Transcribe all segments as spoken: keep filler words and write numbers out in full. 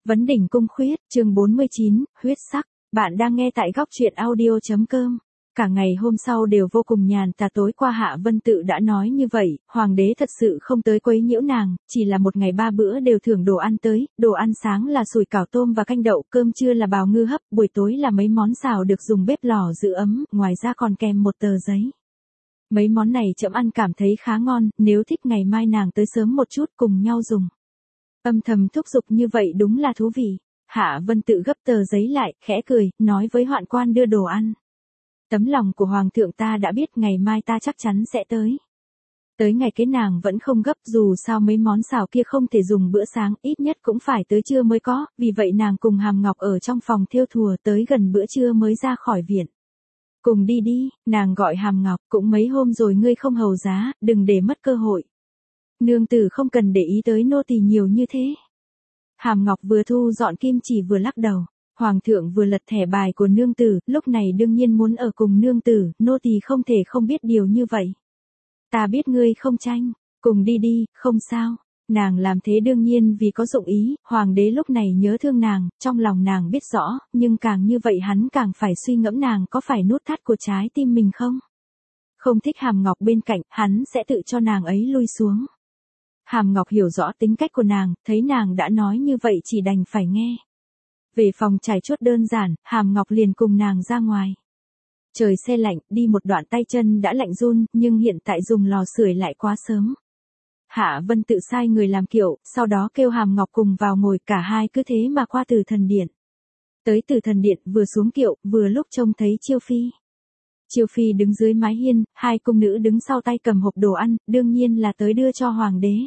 Vấn đỉnh cung khuyết, chương bốn mươi chín, huyết sắc. Bạn đang nghe tại góc truyện audio.com. Cả ngày hôm sau đều vô cùng nhàn tà, tối qua Hạ Vân Tự đã nói như vậy, hoàng đế thật sự không tới quấy nhiễu nàng, chỉ là một ngày ba bữa đều thưởng đồ ăn tới, đồ ăn sáng là sủi cảo tôm và canh đậu, cơm trưa là bào ngư hấp, buổi tối là mấy món xào được dùng bếp lò giữ ấm, ngoài ra còn kèm một tờ giấy. Mấy món này trẫm ăn cảm thấy khá ngon, nếu thích ngày mai nàng tới sớm một chút cùng nhau dùng. Âm thầm thúc giục như vậy đúng là thú vị. Hạ Vân Tự gấp tờ giấy lại, khẽ cười, nói với hoạn quan đưa đồ ăn. Tấm lòng của hoàng thượng ta đã biết, ngày mai ta chắc chắn sẽ tới. Tới ngày kế nàng vẫn không gấp, dù sao mấy món xào kia không thể dùng bữa sáng, ít nhất cũng phải tới trưa mới có, vì vậy nàng cùng Hàm Ngọc ở trong phòng thêu thùa tới gần bữa trưa mới ra khỏi viện. Cùng đi đi, nàng gọi Hàm Ngọc, cũng mấy hôm rồi ngươi không hầu giá, đừng để mất cơ hội. Nương tử không cần để ý tới nô tỳ nhiều như thế. Hàm Ngọc vừa thu dọn kim chỉ vừa lắc đầu. Hoàng thượng vừa lật thẻ bài của nương tử, lúc này đương nhiên muốn ở cùng nương tử, nô tỳ không thể không biết điều như vậy. Ta biết ngươi không tranh, cùng đi đi, không sao. Nàng làm thế đương nhiên vì có dụng ý, hoàng đế lúc này nhớ thương nàng, trong lòng nàng biết rõ, nhưng càng như vậy hắn càng phải suy ngẫm nàng có phải nút thắt của trái tim mình không. Không thích Hàm Ngọc bên cạnh, hắn sẽ tự cho nàng ấy lui xuống. Hàm Ngọc hiểu rõ tính cách của nàng, thấy nàng đã nói như vậy chỉ đành phải nghe. Về phòng trải chuốt đơn giản, Hàm Ngọc liền cùng nàng ra ngoài. Trời se lạnh, đi một đoạn tay chân đã lạnh run, nhưng hiện tại dùng lò sưởi lại quá sớm. Hạ Vân Tự sai người làm kiệu, sau đó kêu Hàm Ngọc cùng vào ngồi, cả hai cứ thế mà qua Từ Thần Điện. Tới Từ Thần Điện, vừa xuống kiệu, vừa lúc trông thấy Chiêu Phi. Chiêu Phi đứng dưới mái hiên, hai cung nữ đứng sau tay cầm hộp đồ ăn, đương nhiên là tới đưa cho hoàng đế.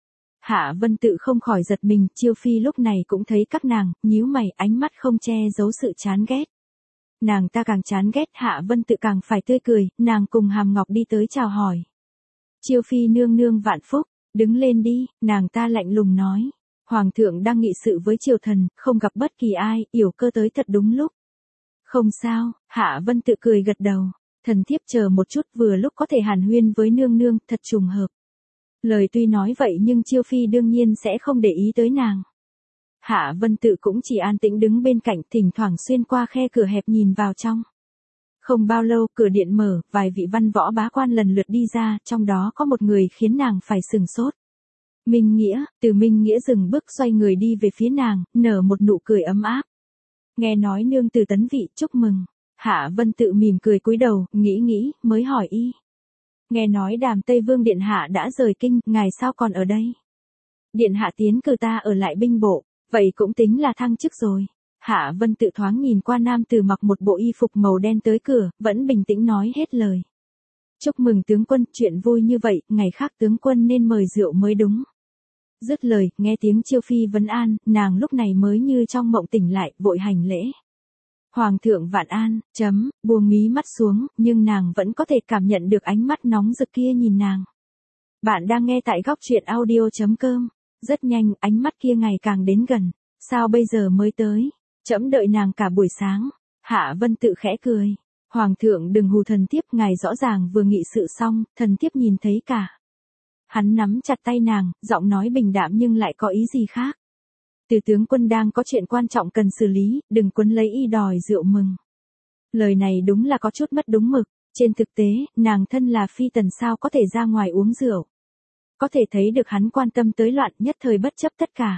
Hạ Vân Tự không khỏi giật mình, Chiêu Phi lúc này cũng thấy các nàng, nhíu mày, ánh mắt không che giấu sự chán ghét. Nàng ta càng chán ghét, Hạ Vân Tự càng phải tươi cười, nàng cùng Hàm Ngọc đi tới chào hỏi. Chiêu Phi nương nương vạn phúc, đứng lên đi, nàng ta lạnh lùng nói. Hoàng thượng đang nghị sự với triều thần, không gặp bất kỳ ai, yểu cơ tới thật đúng lúc. Không sao, Hạ Vân Tự cười gật đầu, thần thiếp chờ một chút, vừa lúc có thể hàn huyên với nương nương, thật trùng hợp. Lời tuy nói vậy nhưng Chiêu Phi đương nhiên sẽ không để ý tới nàng. Hạ Vân Tự cũng chỉ an tĩnh đứng bên cạnh, thỉnh thoảng xuyên qua khe cửa hẹp nhìn vào trong. Không bao lâu, cửa điện mở, vài vị văn võ bá quan lần lượt đi ra, trong đó có một người khiến nàng phải sừng sốt. Minh Nghĩa, từ Minh Nghĩa dừng bước xoay người đi về phía nàng, nở một nụ cười ấm áp. Nghe nói nương tử tấn vị, chúc mừng. Hạ Vân Tự mỉm cười cúi đầu, nghĩ nghĩ, mới hỏi y. Nghe nói Đàm Tây Vương điện hạ đã rời kinh, ngài sao còn ở đây? Điện hạ tiến cử ta ở lại binh bộ, vậy cũng tính là thăng chức rồi. Hạ Vân Tự thoáng nhìn qua nam tử mặc một bộ y phục màu đen tới cửa, vẫn bình tĩnh nói hết lời. Chúc mừng tướng quân, chuyện vui như vậy, ngày khác tướng quân nên mời rượu mới đúng. Dứt lời, nghe tiếng Chiêu Phi vấn an, nàng lúc này mới như trong mộng tỉnh lại, vội hành lễ. Hoàng thượng vạn an, chấm, buông mí mắt xuống, nhưng nàng vẫn có thể cảm nhận được ánh mắt nóng rực kia nhìn nàng. Bạn đang nghe tại góc truyện audio.com. Rất nhanh, ánh mắt kia ngày càng đến gần. Sao bây giờ mới tới? Chấm đợi nàng cả buổi sáng. Hạ Vân Tự khẽ cười. Hoàng thượng đừng hù thần thiếp, ngài rõ ràng vừa nghị sự xong, thần thiếp nhìn thấy cả. Hắn nắm chặt tay nàng, giọng nói bình đạm nhưng lại có ý gì khác. Từ tướng quân đang có chuyện quan trọng cần xử lý, đừng quấn lấy y đòi rượu mừng. Lời này đúng là có chút mất đúng mực, trên thực tế, nàng thân là phi tần sao có thể ra ngoài uống rượu. Có thể thấy được hắn quan tâm tới loạn, nhất thời bất chấp tất cả.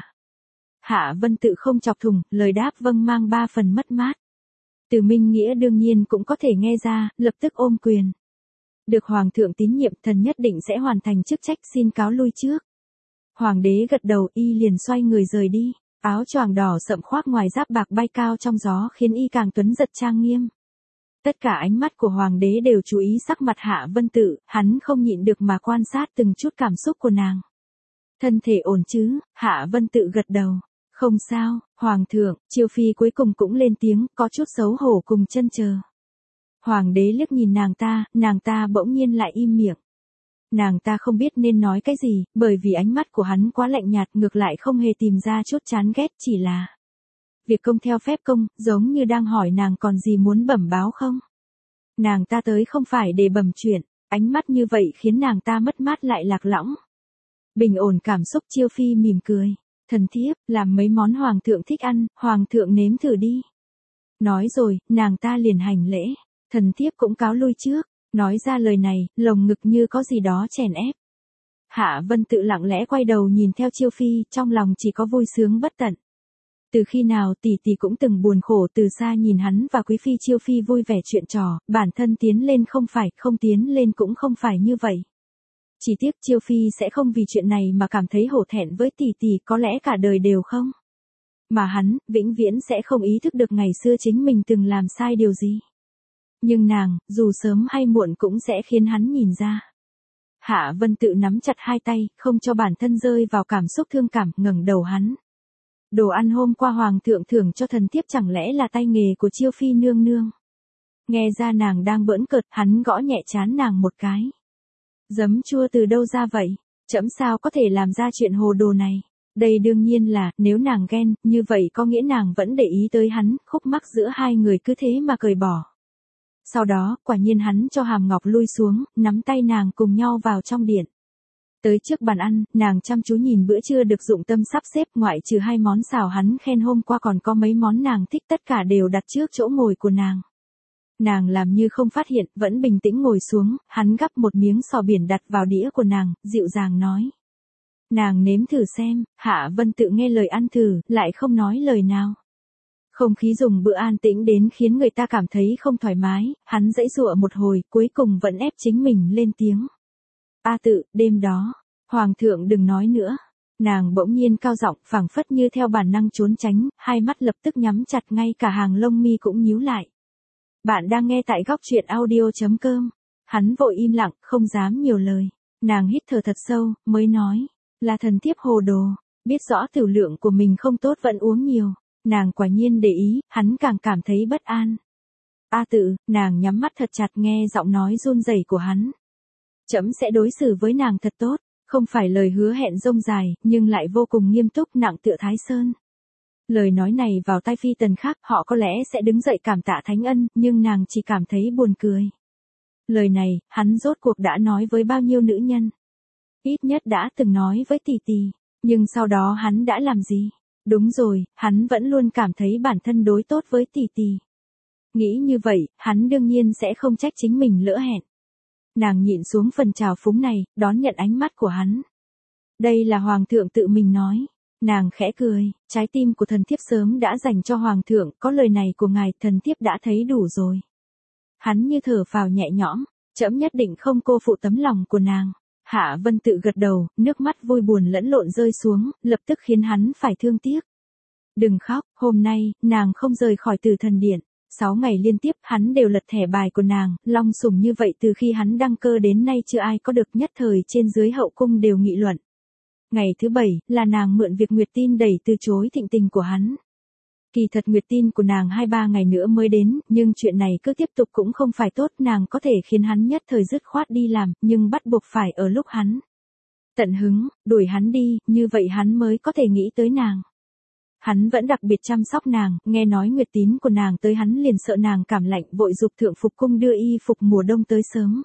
Hạ Vân Tự không chọc thùng, lời đáp vâng mang ba phần mất mát. Từ Minh Nghĩa đương nhiên cũng có thể nghe ra, lập tức ôm quyền. Được hoàng thượng tín nhiệm, thần nhất định sẽ hoàn thành chức trách, xin cáo lui trước. Hoàng đế gật đầu, y liền xoay người rời đi. Áo choàng đỏ sậm khoác ngoài giáp bạc bay cao trong gió khiến y càng tuấn giật trang nghiêm. Tất cả ánh mắt của hoàng đế đều chú ý sắc mặt Hạ Vân Tự, hắn không nhịn được mà quan sát từng chút cảm xúc của nàng. Thân thể ổn chứ? Hạ Vân Tự gật đầu. Không sao, hoàng thượng. Chiêu Phi cuối cùng cũng lên tiếng, có chút xấu hổ cùng chân chờ. Hoàng đế liếc nhìn nàng ta, nàng ta bỗng nhiên lại im miệng. Nàng ta không biết nên nói cái gì, bởi vì ánh mắt của hắn quá lạnh nhạt, ngược lại không hề tìm ra chút chán ghét, chỉ là việc công theo phép công, giống như đang hỏi nàng còn gì muốn bẩm báo không. Nàng ta tới không phải để bẩm chuyện, ánh mắt như vậy khiến nàng ta mất mát lại lạc lõng. Bình ổn cảm xúc, Chiêu Phi mỉm cười. Thần thiếp, làm mấy món hoàng thượng thích ăn, hoàng thượng nếm thử đi. Nói rồi, nàng ta liền hành lễ. Thần thiếp cũng cáo lui trước. Nói ra lời này, lồng ngực như có gì đó chèn ép. Hạ Vân Tự lặng lẽ quay đầu nhìn theo Chiêu Phi, trong lòng chỉ có vui sướng bất tận. Từ khi nào tỷ tỷ cũng từng buồn khổ từ xa nhìn hắn và Quý Phi Chiêu Phi vui vẻ chuyện trò, bản thân tiến lên không phải, không tiến lên cũng không phải như vậy. Chỉ tiếc Chiêu Phi sẽ không vì chuyện này mà cảm thấy hổ thẹn với tỷ tỷ, có lẽ cả đời đều không. Mà hắn, vĩnh viễn sẽ không ý thức được ngày xưa chính mình từng làm sai điều gì. Nhưng nàng, dù sớm hay muộn cũng sẽ khiến hắn nhìn ra. Hạ Vân Tự nắm chặt hai tay, không cho bản thân rơi vào cảm xúc thương cảm, ngẩng đầu hắn. Đồ ăn hôm qua hoàng thượng thưởng cho thần thiếp chẳng lẽ là tay nghề của Chiêu Phi nương nương. Nghe ra nàng đang bỡn cợt, hắn gõ nhẹ trán nàng một cái. Giấm chua từ đâu ra vậy? Trẫm sao có thể làm ra chuyện hồ đồ này? Đây đương nhiên là, nếu nàng ghen, như vậy có nghĩa nàng vẫn để ý tới hắn, khúc mắc giữa hai người cứ thế mà cởi bỏ. Sau đó, quả nhiên hắn cho Hàm Ngọc lui xuống, nắm tay nàng cùng nhau vào trong điện. Tới trước bàn ăn, nàng chăm chú nhìn bữa trưa được dụng tâm sắp xếp, ngoại trừ hai món xào hắn khen hôm qua còn có mấy món nàng thích, tất cả đều đặt trước chỗ ngồi của nàng. Nàng làm như không phát hiện, vẫn bình tĩnh ngồi xuống, hắn gắp một miếng sò biển đặt vào đĩa của nàng, dịu dàng nói. Nàng nếm thử xem. Hạ Vân Tự nghe lời ăn thử, lại không nói lời nào. Không khí dùng bữa an tĩnh đến khiến người ta cảm thấy không thoải mái, hắn giãy giụa một hồi, cuối cùng vẫn ép chính mình lên tiếng. A Tự, đêm đó, hoàng thượng đừng nói nữa. Nàng bỗng nhiên cao giọng, phảng phất như theo bản năng trốn tránh, hai mắt lập tức nhắm chặt, ngay cả hàng lông mi cũng nhíu lại. Bạn đang nghe tại góc truyện audio chấm com. Hắn vội im lặng, không dám nhiều lời. Nàng hít thở thật sâu, mới nói, là thần thiếp hồ đồ, biết rõ tiểu lượng của mình không tốt vẫn uống nhiều. Nàng quả nhiên để ý, hắn càng cảm thấy bất an. A Tự, nàng nhắm mắt thật chặt nghe giọng nói run rẩy của hắn. Trẫm sẽ đối xử với nàng thật tốt, không phải lời hứa hẹn rông dài, nhưng lại vô cùng nghiêm túc, nặng tựa Thái Sơn. Lời nói này vào tai phi tần khác, họ có lẽ sẽ đứng dậy cảm tạ thánh ân, nhưng nàng chỉ cảm thấy buồn cười. Lời này, hắn rốt cuộc đã nói với bao nhiêu nữ nhân? Ít nhất đã từng nói với tỷ tỷ, nhưng sau đó hắn đã làm gì? Đúng rồi, hắn vẫn luôn cảm thấy bản thân đối tốt với tỷ tỷ. Nghĩ như vậy, hắn đương nhiên sẽ không trách chính mình lỡ hẹn. Nàng nhịn xuống phần trào phúng này, đón nhận ánh mắt của hắn. Đây là hoàng thượng tự mình nói. Nàng khẽ cười, trái tim của thần thiếp sớm đã dành cho hoàng thượng, có lời này của ngài, thần thiếp đã thấy đủ rồi. Hắn như thở phào nhẹ nhõm, trẫm nhất định không cô phụ tấm lòng của nàng. Hạ Vân Tự gật đầu, nước mắt vui buồn lẫn lộn rơi xuống, lập tức khiến hắn phải thương tiếc. Đừng khóc, hôm nay, nàng không rời khỏi Tử Thần Điện. Sáu ngày liên tiếp, hắn đều lật thẻ bài của nàng, long sủng như vậy từ khi hắn đăng cơ đến nay chưa ai có được, nhất thời trên dưới hậu cung đều nghị luận. Ngày thứ bảy, là nàng mượn việc Nguyệt Tin đẩy từ chối thịnh tình của hắn. Kỳ thật Nguyệt Tin của nàng hai ba ngày nữa mới đến, nhưng chuyện này cứ tiếp tục cũng không phải tốt, nàng có thể khiến hắn nhất thời dứt khoát đi làm, nhưng bắt buộc phải ở lúc hắn tận hứng, đuổi hắn đi, như vậy hắn mới có thể nghĩ tới nàng. Hắn vẫn đặc biệt chăm sóc nàng, nghe nói Nguyệt Tín của nàng tới hắn liền sợ nàng cảm lạnh, vội giục thượng phục cung đưa y phục mùa đông tới sớm.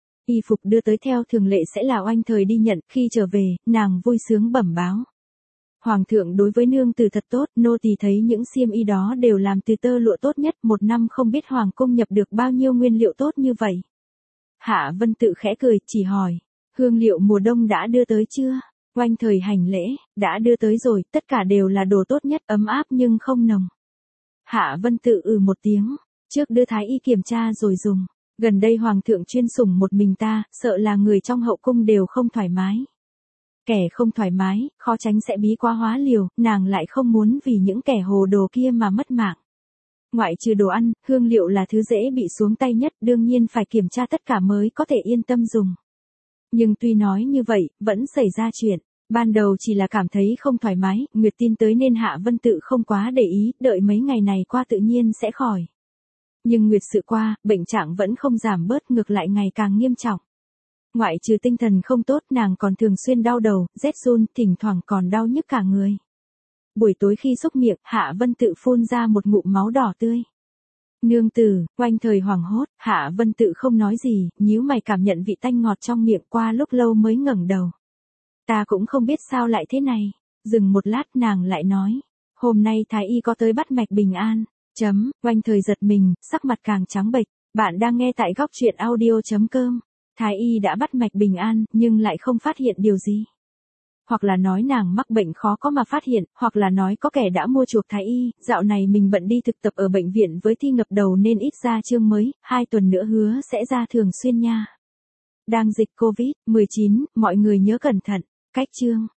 Y phục đưa tới theo thường lệ sẽ là oanh thời đi nhận, khi trở về, nàng vui sướng bẩm báo. Hoàng thượng đối với nương tử thật tốt, nô tỳ thấy những xiêm y đó đều làm từ tơ lụa tốt nhất, một năm không biết hoàng cung nhập được bao nhiêu nguyên liệu tốt như vậy. Hạ Vân Tự khẽ cười, chỉ hỏi, hương liệu mùa đông đã đưa tới chưa? Oanh thời hành lễ, đã đưa tới rồi, tất cả đều là đồ tốt nhất, ấm áp nhưng không nồng. Hạ Vân Tự ừ một tiếng, trước đưa thái y kiểm tra rồi dùng. Gần đây hoàng thượng chuyên sủng một mình ta, sợ là người trong hậu cung đều không thoải mái. Kẻ không thoải mái, khó tránh sẽ bí quá hóa liều, nàng lại không muốn vì những kẻ hồ đồ kia mà mất mạng. Ngoại trừ đồ ăn, hương liệu là thứ dễ bị xuống tay nhất, đương nhiên phải kiểm tra tất cả mới có thể yên tâm dùng. Nhưng tuy nói như vậy, vẫn xảy ra chuyện. Ban đầu chỉ là cảm thấy không thoải mái, Nguyệt Tin tới nên Hạ Vân Tự không quá để ý, đợi mấy ngày này qua tự nhiên sẽ khỏi. Nhưng Nguyệt sự qua, bệnh trạng vẫn không giảm bớt, ngược lại ngày càng nghiêm trọng. Ngoại trừ tinh thần không tốt, nàng còn thường xuyên đau đầu, rét run, thỉnh thoảng còn đau nhức cả người. Buổi tối khi xúc miệng, Hạ Vân Tự phun ra một ngụm máu đỏ tươi. Nương tử, oanh thời hoảng hốt, Hạ Vân Tự không nói gì, nhíu mày cảm nhận vị tanh ngọt trong miệng, qua lúc lâu mới ngẩng đầu. Ta cũng không biết sao lại thế này. Dừng một lát nàng lại nói. Hôm nay Thái y có tới bắt mạch bình an. Chấm, oanh thời giật mình, sắc mặt càng trắng bệch. Bạn đang nghe tại góc truyện audio.com. Thái y đã bắt mạch bình an, nhưng lại không phát hiện điều gì. Hoặc là nói nàng mắc bệnh khó có mà phát hiện, hoặc là nói có kẻ đã mua chuộc Thái y, dạo này mình bận đi thực tập ở bệnh viện với thi ngập đầu nên ít ra chương mới, hai tuần nữa hứa sẽ ra thường xuyên nha. Đang dịch covid mười chín, mọi người nhớ cẩn thận, cách chương.